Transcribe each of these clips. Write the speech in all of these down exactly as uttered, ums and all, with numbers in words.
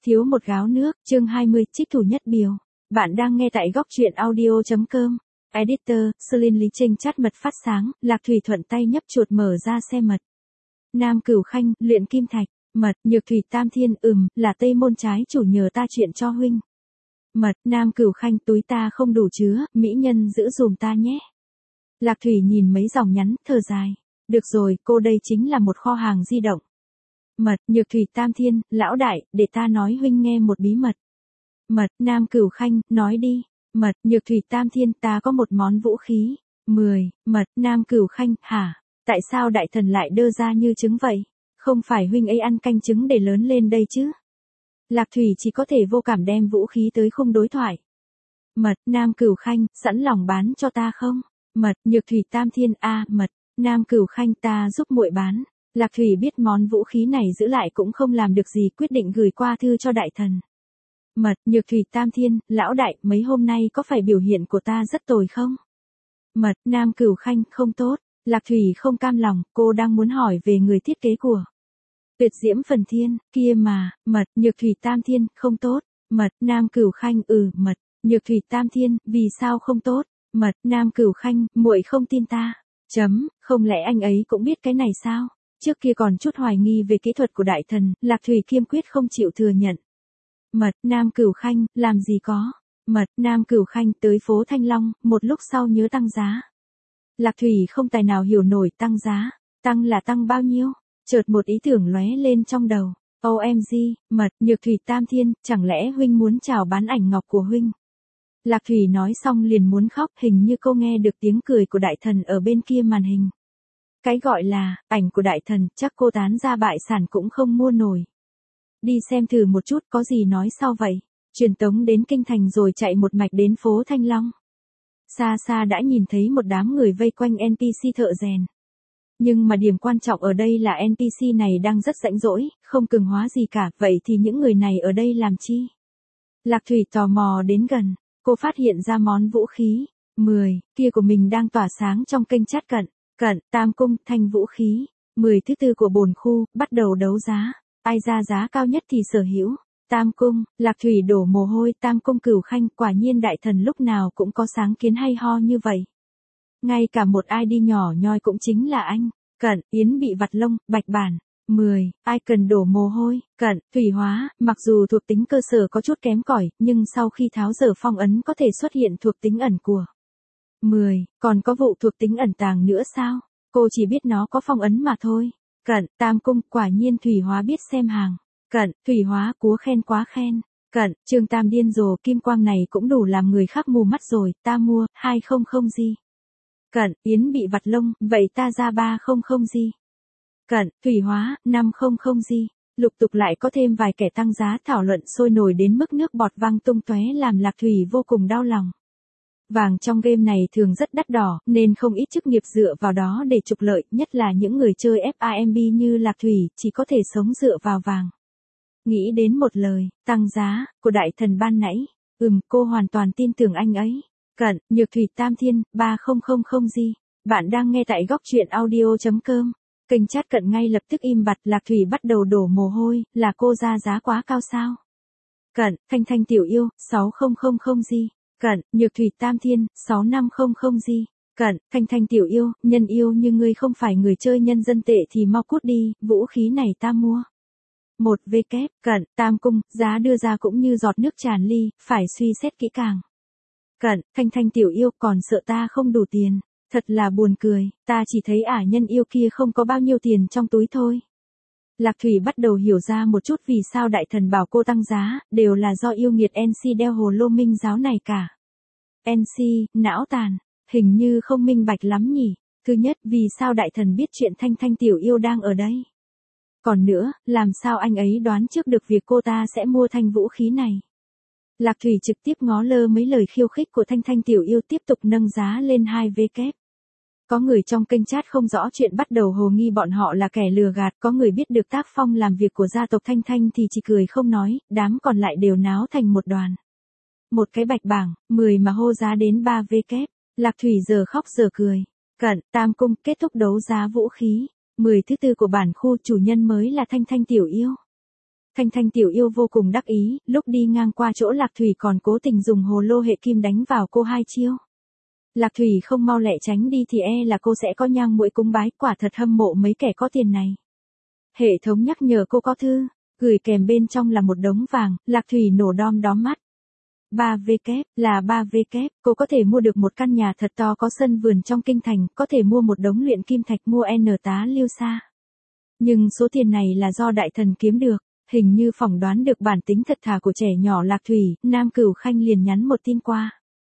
Thiếu một gáo nước, chương hai mươi, trích thủ nhất biểu. Bạn đang nghe tại góc truyện audio chấm com. Editor, Celine Lý Trinh chát mật phát sáng, Lạc Thủy thuận tay nhấp chuột mở ra xe mật. Nam Cửu Khanh, luyện kim thạch, mật, Nhược Thủy Tam Thiên, ừm, là Tây Môn trái chủ nhờ ta chuyện cho huynh. Mật, Nam Cửu Khanh, túi ta không đủ chứa, mỹ nhân giữ dùm ta nhé. Lạc Thủy nhìn mấy dòng nhắn, thở dài. Được rồi, cô đây chính là một kho hàng di động. Mật, Nhược Thủy Tam Thiên, lão đại, để ta nói huynh nghe một bí mật. Mật, Nam Cửu Khanh, nói đi. Mật, Nhược Thủy Tam Thiên, ta có một món vũ khí. mười. Mật, Nam Cửu Khanh, hả? Tại sao đại thần lại đơ ra như trứng vậy? Không phải huynh ấy ăn canh trứng để lớn lên đây chứ? Lạc Thủy chỉ có thể vô cảm đem vũ khí tới khung đối thoại. Mật, Nam Cửu Khanh, sẵn lòng bán cho ta không? Mật, Nhược Thủy Tam Thiên, a, mật, Nam Cửu Khanh, ta giúp muội bán. Lạc Thủy biết món vũ khí này giữ lại cũng không làm được gì, quyết định gửi qua thư cho đại thần. Mật, Nhược Thủy Tam Thiên, lão đại, mấy hôm nay có phải biểu hiện của ta rất tồi không? Mật, Nam Cửu Khanh, không tốt. Lạc Thủy không cam lòng, cô đang muốn hỏi về người thiết kế của Tuyệt Diễm Phần Thiên, kia mà. Mật, Nhược Thủy Tam Thiên, không tốt. Mật, Nam Cửu Khanh, ừ, mật, Nhược Thủy Tam Thiên, vì sao không tốt? Mật, Nam Cửu Khanh, muội không tin ta. Chấm, không lẽ anh ấy cũng biết cái này sao? Trước kia còn chút hoài nghi về kỹ thuật của đại thần, Lạc Thủy kiên quyết không chịu thừa nhận. Mật, Nam Cửu Khanh, làm gì có. Mật, Nam Cửu Khanh, tới phố Thanh Long, một lúc sau nhớ tăng giá. Lạc Thủy không tài nào hiểu nổi tăng giá. Tăng là tăng bao nhiêu? Chợt một ý tưởng lóe lên trong đầu. ô em giê, Mật, Nhược Thủy Tam Thiên, chẳng lẽ huynh muốn chào bán ảnh ngọc của huynh? Lạc Thủy nói xong liền muốn khóc, hình như cô nghe được tiếng cười của đại thần ở bên kia màn hình. Cái gọi là, ảnh của đại thần, chắc cô tán ra bại sản cũng không mua nổi. Đi xem thử một chút có gì nói sau vậy. Truyền tống đến kinh thành rồi chạy một mạch đến phố Thanh Long. Xa xa đã nhìn thấy một đám người vây quanh en pê xê thợ rèn. Nhưng mà điểm quan trọng ở đây là en pê xê này đang rất rãnh rỗi, không cường hóa gì cả, vậy thì những người này ở đây làm chi? Lạc Thủy tò mò đến gần, cô phát hiện ra món vũ khí, mười, kia của mình đang tỏa sáng trong kênh chat cận, cận, Tam Cung, thanh vũ khí, mười thứ tư của bồn khu, bắt đầu đấu giá, ai ra giá cao nhất thì sở hữu. Tam Cung, Lạc Thủy đổ mồ hôi, Tam Cung Cửu Khanh, quả nhiên đại thần lúc nào cũng có sáng kiến hay ho như vậy. Ngay cả một i đê nhỏ nhoi cũng chính là anh. Cận, Yến bị vặt lông, bạch bản. mười, ai cần đổ mồ hôi. Cận, thủy hóa, mặc dù thuộc tính cơ sở có chút kém cỏi, nhưng sau khi tháo dỡ phong ấn có thể xuất hiện thuộc tính ẩn của. mười, còn có vụ thuộc tính ẩn tàng nữa sao? Cô chỉ biết nó có phong ấn mà thôi. Cận, Tam Cung, quả nhiên thủy hóa biết xem hàng. Cận, thủy hóa, cúa khen quá khen. Cận, Trương Tam điên rồ, kim quang này cũng đủ làm người khác mù mắt rồi, ta mua, hai không không gì. Cận, Yến bị vặt lông, vậy ta ra ba không không gì. Cận, thủy hóa, năm không không gì. Lục tục lại có thêm vài kẻ tăng giá, thảo luận sôi nổi đến mức nước bọt văng tung tóe làm Lạc Thủy vô cùng đau lòng. Vàng trong game này thường rất đắt đỏ, nên không ít chức nghiệp dựa vào đó để trục lợi, nhất là những người chơi ép a em bê như Lạc Thủy, chỉ có thể sống dựa vào vàng. Nghĩ đến một lời, tăng giá, của đại thần ban nãy, ừm, cô hoàn toàn tin tưởng anh ấy. Cận, Nhược Thủy Tam Thiên, ba không không không gì. Bạn đang nghe tại góc truyện audio chấm com. Kênh chat cận ngay lập tức im bặt, Lạc Thủy bắt đầu đổ mồ hôi, là cô ra giá quá cao sao? Cận, Thanh Thanh tiểu yêu, sáu không không không gì. Cận, Nhược Thủy Tam Thiên, sáu năm không không gì. Cận, Thanh Thanh tiểu yêu, nhân yêu như ngươi không phải người chơi nhân dân tệ thì mau cút đi, vũ khí này ta mua. Một v kép, Cận, Tam Cung, giá đưa ra cũng như giọt nước tràn ly, phải suy xét kỹ càng. Cận, Thanh Thanh tiểu yêu, còn sợ ta không đủ tiền. Thật là buồn cười, ta chỉ thấy ả nhân yêu kia không có bao nhiêu tiền trong túi thôi. Lạc Thủy bắt đầu hiểu ra một chút vì sao đại thần bảo cô tăng giá, đều là do yêu nghiệt en xê đeo hồ lô minh giáo này cả. en xê, não tàn, hình như không minh bạch lắm nhỉ. Thứ nhất, vì sao đại thần biết chuyện Thanh Thanh tiểu yêu đang ở đây? Còn nữa, làm sao anh ấy đoán trước được việc cô ta sẽ mua thanh vũ khí này? Lạc Thủy trực tiếp ngó lơ mấy lời khiêu khích của Thanh Thanh tiểu yêu, tiếp tục nâng giá lên hai v kép. Có người trong kênh chat không rõ chuyện bắt đầu hồ nghi bọn họ là kẻ lừa gạt, có người biết được tác phong làm việc của gia tộc Thanh Thanh thì chỉ cười không nói, đám còn lại đều náo thành một đoàn. Một cái bạch bảng, mười mà hô giá đến ba v kép, Lạc Thủy giờ khóc giờ cười. Cận, Tam Cung, kết thúc đấu giá vũ khí, mười thứ tư của bản khu, chủ nhân mới là Thanh Thanh tiểu yêu. Thanh Thanh tiểu yêu vô cùng đắc ý, lúc đi ngang qua chỗ Lạc Thủy còn cố tình dùng hồ lô hệ kim đánh vào cô hai chiêu. Lạc Thủy không mau lẹ tránh đi thì e là cô sẽ có nhang muội cúng bái, quả thật hâm mộ mấy kẻ có tiền này. Hệ thống nhắc nhở cô có thư, gửi kèm bên trong là một đống vàng, Lạc Thủy nổ đom đóm mắt. ba vê kép, là ba vê kép, cô có thể mua được một căn nhà thật to có sân vườn trong kinh thành, có thể mua một đống luyện kim thạch, mua N tá lưu sa. Nhưng số tiền này là do đại thần kiếm được, hình như phỏng đoán được bản tính thật thà của trẻ nhỏ Lạc Thủy, Nam Cửu Khanh liền nhắn một tin qua.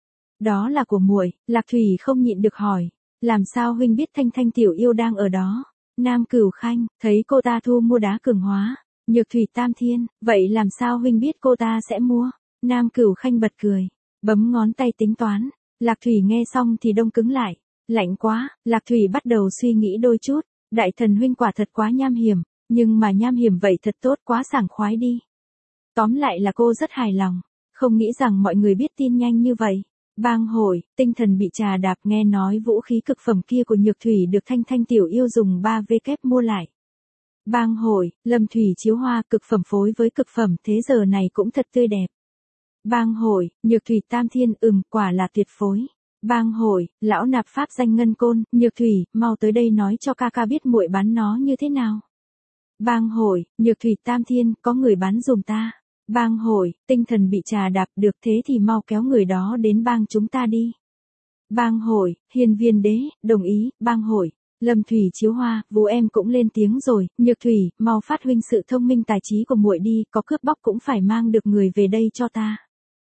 Đó là của muội. Lạc Thủy không nhịn được hỏi, làm sao huynh biết Thanh Thanh tiểu yêu đang ở đó? Nam Cửu Khanh, thấy cô ta thu mua đá cường hóa, nhược thủy tam thiên, vậy làm sao huynh biết cô ta sẽ mua? Nam Cửu Khanh bật cười, bấm ngón tay tính toán. Lạc Thủy nghe xong thì đông cứng lại, lạnh quá. Lạc Thủy bắt đầu suy nghĩ đôi chút, đại thần huynh quả thật quá nham hiểm, nhưng mà nham hiểm vậy thật tốt, quá sảng khoái đi. Tóm lại là cô rất hài lòng, không nghĩ rằng mọi người biết tin nhanh như vậy. Bang hội, tinh thần bị trà đạp, nghe nói vũ khí cực phẩm kia của Nhược Thủy được Thanh Thanh tiểu yêu dùng ba vê kép mua lại. Bang hội, Lâm Thủy chiếu hoa, cực phẩm phối với cực phẩm, thế giờ này cũng thật tươi đẹp. Bang hội, Nhược Thủy tam thiên, ừm, quả là tuyệt phối. Bang hội, lão nạp pháp danh ngân côn, Nhược Thủy, mau tới đây nói cho ca ca biết muội bán nó như thế nào. Bang hội, Nhược Thủy tam thiên, có người bán dùm ta. Bang hội, tinh thần bị trà đạp, được thế thì mau kéo người đó đến bang chúng ta đi. Bang hội, Hiên Viên Đế, đồng ý. Bang hội, Lâm Thủy chiếu hoa, vũ em cũng lên tiếng rồi, Nhược Thủy, mau phát huynh sự thông minh tài trí của muội đi, có cướp bóc cũng phải mang được người về đây cho ta.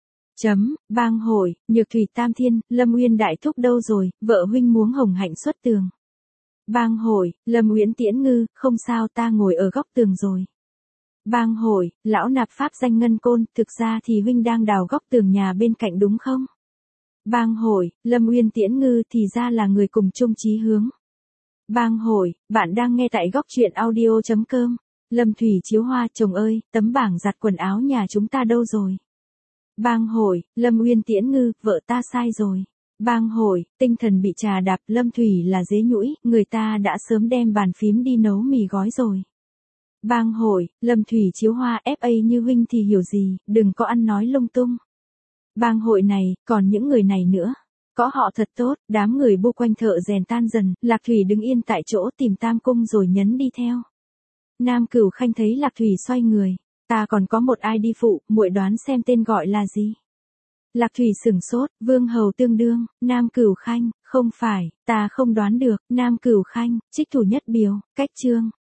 Chấm, bang hội, Nhược Thủy tam thiên, Lâm Uyên đại thúc đâu rồi, vợ huynh muốn hồng hạnh xuất tường. Bang hội, Lâm Uyển Tiễn Ngư, không sao, ta ngồi ở góc tường rồi. Bang hội, lão nạp pháp danh ngân côn, thực ra thì huynh đang đào góc tường nhà bên cạnh đúng không? Bang hội, Lâm Uyên Tiễn Ngư, thì ra là người cùng chung chí hướng. Bang hội, bạn đang nghe tại góc truyện audio chấm com. Lâm Thủy chiếu hoa, chồng ơi, tấm bảng giặt quần áo nhà chúng ta đâu rồi? Bang hội, Lâm Uyên Tiễn Ngư, vợ ta sai rồi. Bang hội, tinh thần bị trà đạp, Lâm Thủy là dế nhũi, người ta đã sớm đem bàn phím đi nấu mì gói rồi. Bang hội, Lâm Thủy chiếu hoa, ép a như huynh thì hiểu gì, đừng có ăn nói lung tung. Bang hội này, còn những người này nữa. Có họ thật tốt, đám người bu quanh thợ rèn tan dần, Lạc Thủy đứng yên tại chỗ tìm Tam Cung rồi nhấn đi theo. Nam Cửu Khanh thấy Lạc Thủy xoay người, ta còn có một ai đi phụ, muội đoán xem tên gọi là gì. Lạc Thủy sửng sốt, Vương Hầu tương đương. Nam Cửu Khanh, không phải, ta không đoán được. Nam Cửu Khanh, Trích Thủ Nhất Biều, cách chương.